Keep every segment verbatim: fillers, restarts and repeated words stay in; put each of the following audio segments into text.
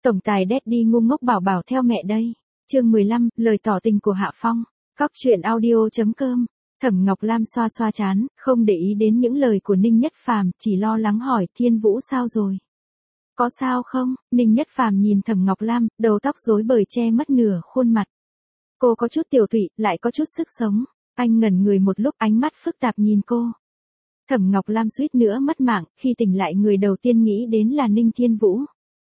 Tổng tài Daddy ngu ngốc bảo bảo theo mẹ đây. Chương mười lăm, lời tỏ tình của Hạ Phong. Cóc truyện audio chấm com. Thẩm Ngọc Lam xoa xoa trán, không để ý đến những lời của Ninh Nhất Phàm, chỉ lo lắng hỏi Thiên Vũ sao rồi? Có sao không? Ninh Nhất Phàm nhìn Thẩm Ngọc Lam, đầu tóc rối bời che mất nửa khuôn mặt. Cô có chút tiểu thụy, lại có chút sức sống. Anh ngẩn người một lúc, ánh mắt phức tạp nhìn cô. Thẩm Ngọc Lam suýt nữa mất mạng, khi tỉnh lại người đầu tiên nghĩ đến là Ninh Thiên Vũ.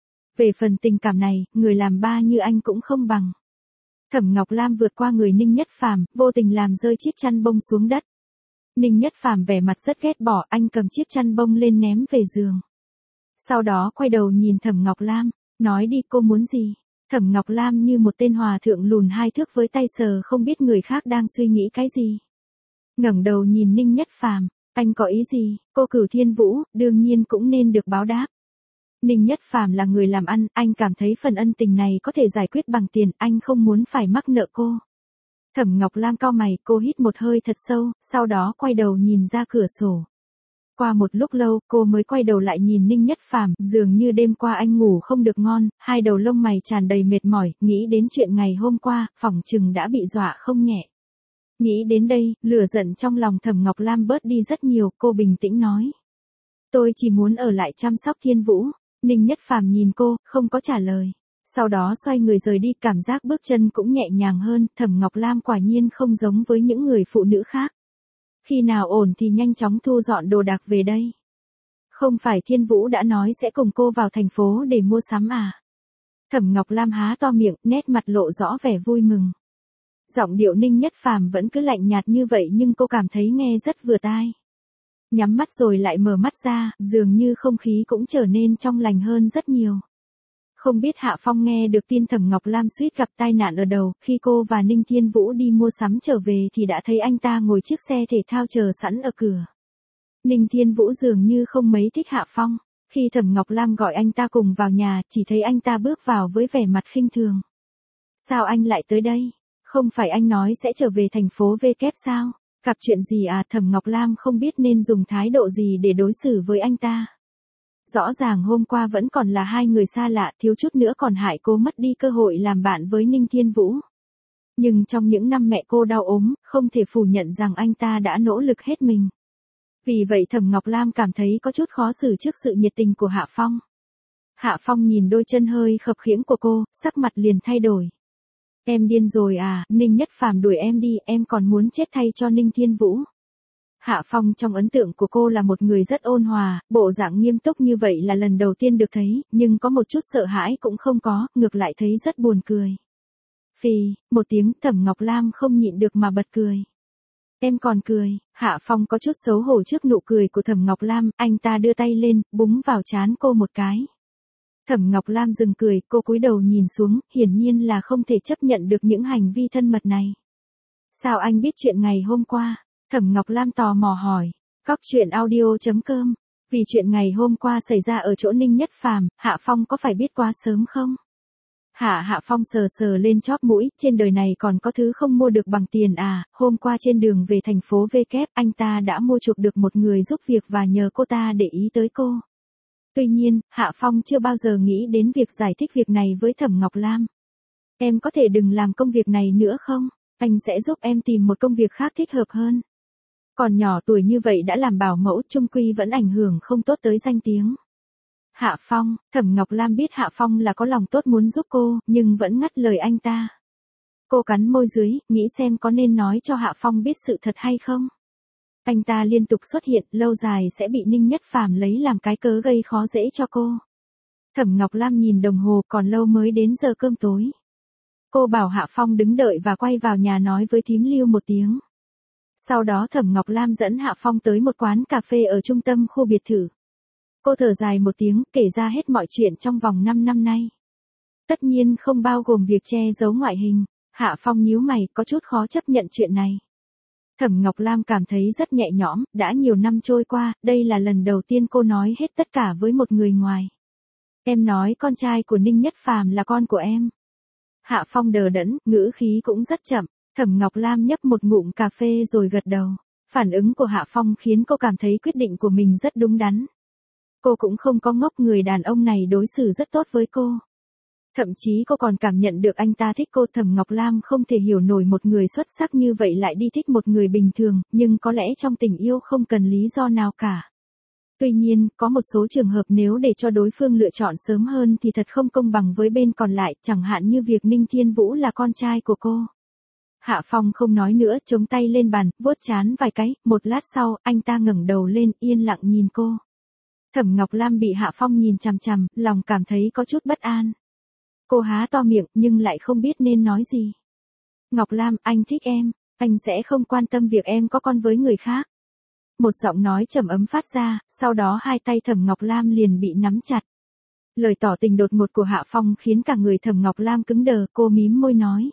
Về phần tình cảm này, người làm ba như anh cũng không bằng. Thẩm Ngọc Lam vượt qua người Ninh Nhất Phàm, vô tình làm rơi chiếc chăn bông xuống đất. Ninh Nhất Phàm vẻ mặt rất ghét bỏ, anh cầm chiếc chăn bông lên ném về giường. Sau đó quay đầu nhìn Thẩm Ngọc Lam, nói đi cô muốn gì? Thẩm Ngọc Lam như một tên hòa thượng lùn hai thước với tay sờ không biết người khác đang suy nghĩ cái gì. Ngẩng đầu nhìn Ninh Nhất Phàm, anh có ý gì? Cô Cửu Thiên Vũ, đương nhiên cũng nên được báo đáp. Ninh Nhất Phàm là người làm ăn, anh cảm thấy phần ân tình này có thể giải quyết bằng tiền, anh không muốn phải mắc nợ cô. Thẩm Ngọc Lam cau mày, cô hít một hơi thật sâu, sau đó quay đầu nhìn ra cửa sổ. Qua một lúc lâu, cô mới quay đầu lại nhìn Ninh Nhất Phàm, dường như đêm qua anh ngủ không được ngon, hai đầu lông mày tràn đầy mệt mỏi, nghĩ đến chuyện ngày hôm qua, phỏng chừng đã bị dọa không nhẹ. Nghĩ đến đây, lửa giận trong lòng Thẩm Ngọc Lam bớt đi rất nhiều, cô bình tĩnh nói. Tôi chỉ muốn ở lại chăm sóc Thiên Vũ. Ninh Nhất Phàm nhìn cô, không có trả lời. Sau đó xoay người rời đi, cảm giác bước chân cũng nhẹ nhàng hơn, Thẩm Ngọc Lam quả nhiên không giống với những người phụ nữ khác. Khi nào ổn thì nhanh chóng thu dọn đồ đạc về đây. Không phải Thiên Vũ đã nói sẽ cùng cô vào thành phố để mua sắm à? Thẩm Ngọc Lam há to miệng, nét mặt lộ rõ vẻ vui mừng. Giọng điệu Ninh Nhất Phàm vẫn cứ lạnh nhạt như vậy nhưng cô cảm thấy nghe rất vừa tai. Nhắm mắt rồi lại mở mắt ra, dường như không khí cũng trở nên trong lành hơn rất nhiều. Không biết Hạ Phong nghe được tin Thẩm Ngọc Lam suýt gặp tai nạn ở đầu, khi cô và Ninh Thiên Vũ đi mua sắm trở về thì đã thấy anh ta ngồi chiếc xe thể thao chờ sẵn ở cửa. Ninh Thiên Vũ dường như không mấy thích Hạ Phong, khi Thẩm Ngọc Lam gọi anh ta cùng vào nhà, chỉ thấy anh ta bước vào với vẻ mặt khinh thường. Sao anh lại tới đây? Không phải anh nói sẽ trở về thành phố V kép sao? Gặp chuyện gì à? Thẩm Ngọc Lam không biết nên dùng thái độ gì để đối xử với anh ta. Rõ ràng hôm qua vẫn còn là hai người xa lạ, thiếu chút nữa còn hại cô mất đi cơ hội làm bạn với Ninh Thiên Vũ. Nhưng trong những năm mẹ cô đau ốm, không thể phủ nhận rằng anh ta đã nỗ lực hết mình. Vì vậy Thẩm Ngọc Lam cảm thấy có chút khó xử trước sự nhiệt tình của Hạ Phong. Hạ Phong nhìn đôi chân hơi khập khiễng của cô, sắc mặt liền thay đổi. Em điên rồi à, Ninh Nhất Phàm đuổi em đi, em còn muốn chết thay cho Ninh Thiên Vũ. Hạ Phong trong ấn tượng của cô là một người rất ôn hòa, bộ dạng nghiêm túc như vậy là lần đầu tiên được thấy, nhưng có một chút sợ hãi cũng không có, ngược lại thấy rất buồn cười. Phì, một tiếng, Thẩm Ngọc Lam không nhịn được mà bật cười. Em còn cười? Hạ Phong có chút xấu hổ trước nụ cười của Thẩm Ngọc Lam, anh ta đưa tay lên, búng vào trán cô một cái. Thẩm Ngọc Lam dừng cười, cô cúi đầu nhìn xuống, hiển nhiên là không thể chấp nhận được những hành vi thân mật này. Sao anh biết chuyện ngày hôm qua? Thẩm Ngọc Lam tò mò hỏi. Cóc truyện audio chấm com. Vì chuyện ngày hôm qua xảy ra ở chỗ Ninh Nhất Phàm, Hạ Phong có phải biết quá sớm không? Hạ Hạ Phong sờ sờ lên chóp mũi, trên đời này còn có thứ không mua được bằng tiền à? Hôm qua trên đường về thành phố V kép, anh ta đã mua chuộc được một người giúp việc và nhờ cô ta để ý tới cô. Tuy nhiên, Hạ Phong chưa bao giờ nghĩ đến việc giải thích việc này với Thẩm Ngọc Lam. Em có thể đừng làm công việc này nữa không? Anh sẽ giúp em tìm một công việc khác thích hợp hơn. Còn nhỏ tuổi như vậy đã làm bảo mẫu, chung quy vẫn ảnh hưởng không tốt tới danh tiếng. Hạ Phong, Thẩm Ngọc Lam biết Hạ Phong là có lòng tốt muốn giúp cô, nhưng vẫn ngắt lời anh ta. Cô cắn môi dưới, nghĩ xem có nên nói cho Hạ Phong biết sự thật hay không. Anh ta liên tục xuất hiện, lâu dài sẽ bị Ninh Nhất Phàm lấy làm cái cớ gây khó dễ cho cô. Thẩm Ngọc Lam nhìn đồng hồ, còn lâu mới đến giờ cơm tối. Cô bảo Hạ Phong đứng đợi và quay vào nhà nói với thím Lưu một tiếng. Sau đó Thẩm Ngọc Lam dẫn Hạ Phong tới một quán cà phê ở trung tâm khu biệt thự. Cô thở dài một tiếng, kể ra hết mọi chuyện trong vòng năm năm nay. Tất nhiên không bao gồm việc che giấu ngoại hình. Hạ Phong nhíu mày, có chút khó chấp nhận chuyện này. Thẩm Ngọc Lam cảm thấy rất nhẹ nhõm, đã nhiều năm trôi qua, đây là lần đầu tiên cô nói hết tất cả với một người ngoài. Em nói con trai của Ninh Nhất Phàm là con của em. Hạ Phong đờ đẫn, ngữ khí cũng rất chậm. Thẩm Ngọc Lam nhấp một ngụm cà phê rồi gật đầu. Phản ứng của Hạ Phong khiến cô cảm thấy quyết định của mình rất đúng đắn. Cô cũng không có ngốc, người đàn ông này đối xử rất tốt với cô. Thậm chí cô còn cảm nhận được anh ta thích cô. Thẩm Ngọc Lam không thể hiểu nổi một người xuất sắc như vậy lại đi thích một người bình thường, nhưng có lẽ trong tình yêu không cần lý do nào cả. Tuy nhiên, có một số trường hợp nếu để cho đối phương lựa chọn sớm hơn thì thật không công bằng với bên còn lại, chẳng hạn như việc Ninh Thiên Vũ là con trai của cô. Hạ Phong không nói nữa, chống tay lên bàn, vuốt trán vài cái, một lát sau, anh ta ngẩng đầu lên, yên lặng nhìn cô. Thẩm Ngọc Lam bị Hạ Phong nhìn chằm chằm, lòng cảm thấy có chút bất an. Cô há to miệng, nhưng lại không biết nên nói gì. Ngọc Lam, anh thích em, anh sẽ không quan tâm việc em có con với người khác. Một giọng nói trầm ấm phát ra, sau đó hai tay Thẩm Ngọc Lam liền bị nắm chặt. Lời tỏ tình đột ngột của Hạ Phong khiến cả người Thẩm Ngọc Lam cứng đờ, cô mím môi nói.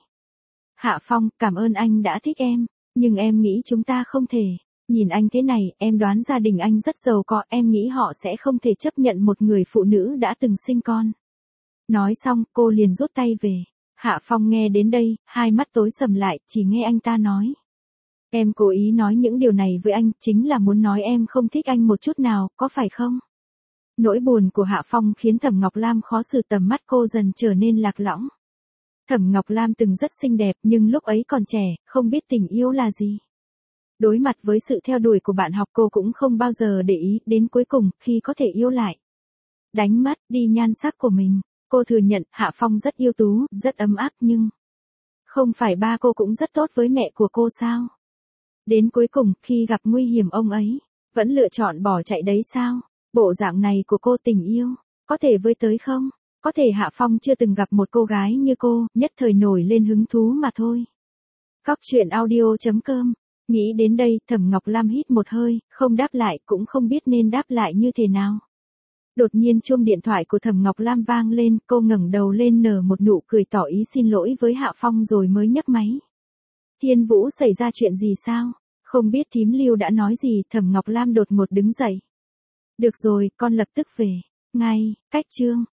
Hạ Phong, cảm ơn anh đã thích em, nhưng em nghĩ chúng ta không thể. Nhìn anh thế này, em đoán gia đình anh rất giàu có, em nghĩ họ sẽ không thể chấp nhận một người phụ nữ đã từng sinh con. Nói xong, cô liền rút tay về. Hạ Phong nghe đến đây, hai mắt tối sầm lại, chỉ nghe anh ta nói. Em cố ý nói những điều này với anh, chính là muốn nói em không thích anh một chút nào, có phải không? Nỗi buồn của Hạ Phong khiến Thẩm Ngọc Lam khó xử, tầm mắt cô dần trở nên lạc lõng. Thẩm Ngọc Lam từng rất xinh đẹp, nhưng lúc ấy còn trẻ, không biết tình yêu là gì. Đối mặt với sự theo đuổi của bạn học, cô cũng không bao giờ để ý, đến cuối cùng, khi có thể yêu lại. Đánh mất đi nhan sắc của mình, cô thừa nhận Hạ Phong rất ưu tú, rất ấm áp, nhưng không phải ba cô cũng rất tốt với mẹ của cô sao? Đến cuối cùng, khi gặp nguy hiểm ông ấy, vẫn lựa chọn bỏ chạy đấy sao? Bộ dạng này của cô, tình yêu, có thể với tới không? Có thể Hạ Phong chưa từng gặp một cô gái như cô, nhất thời nổi lên hứng thú mà thôi. Cóc truyện audio chấm com. Nghĩ đến đây, Thẩm Ngọc Lam hít một hơi, không đáp lại, cũng không biết nên đáp lại như thế nào. Đột nhiên chuông điện thoại của Thẩm Ngọc Lam vang lên, cô ngẩng đầu lên nở một nụ cười tỏ ý xin lỗi với Hạ Phong rồi mới nhấc máy. Thiên Vũ, xảy ra chuyện gì sao? Không biết thím Lưu đã nói gì, Thẩm Ngọc Lam đột ngột đứng dậy. Được rồi, con lập tức về. Ngay, cách chương.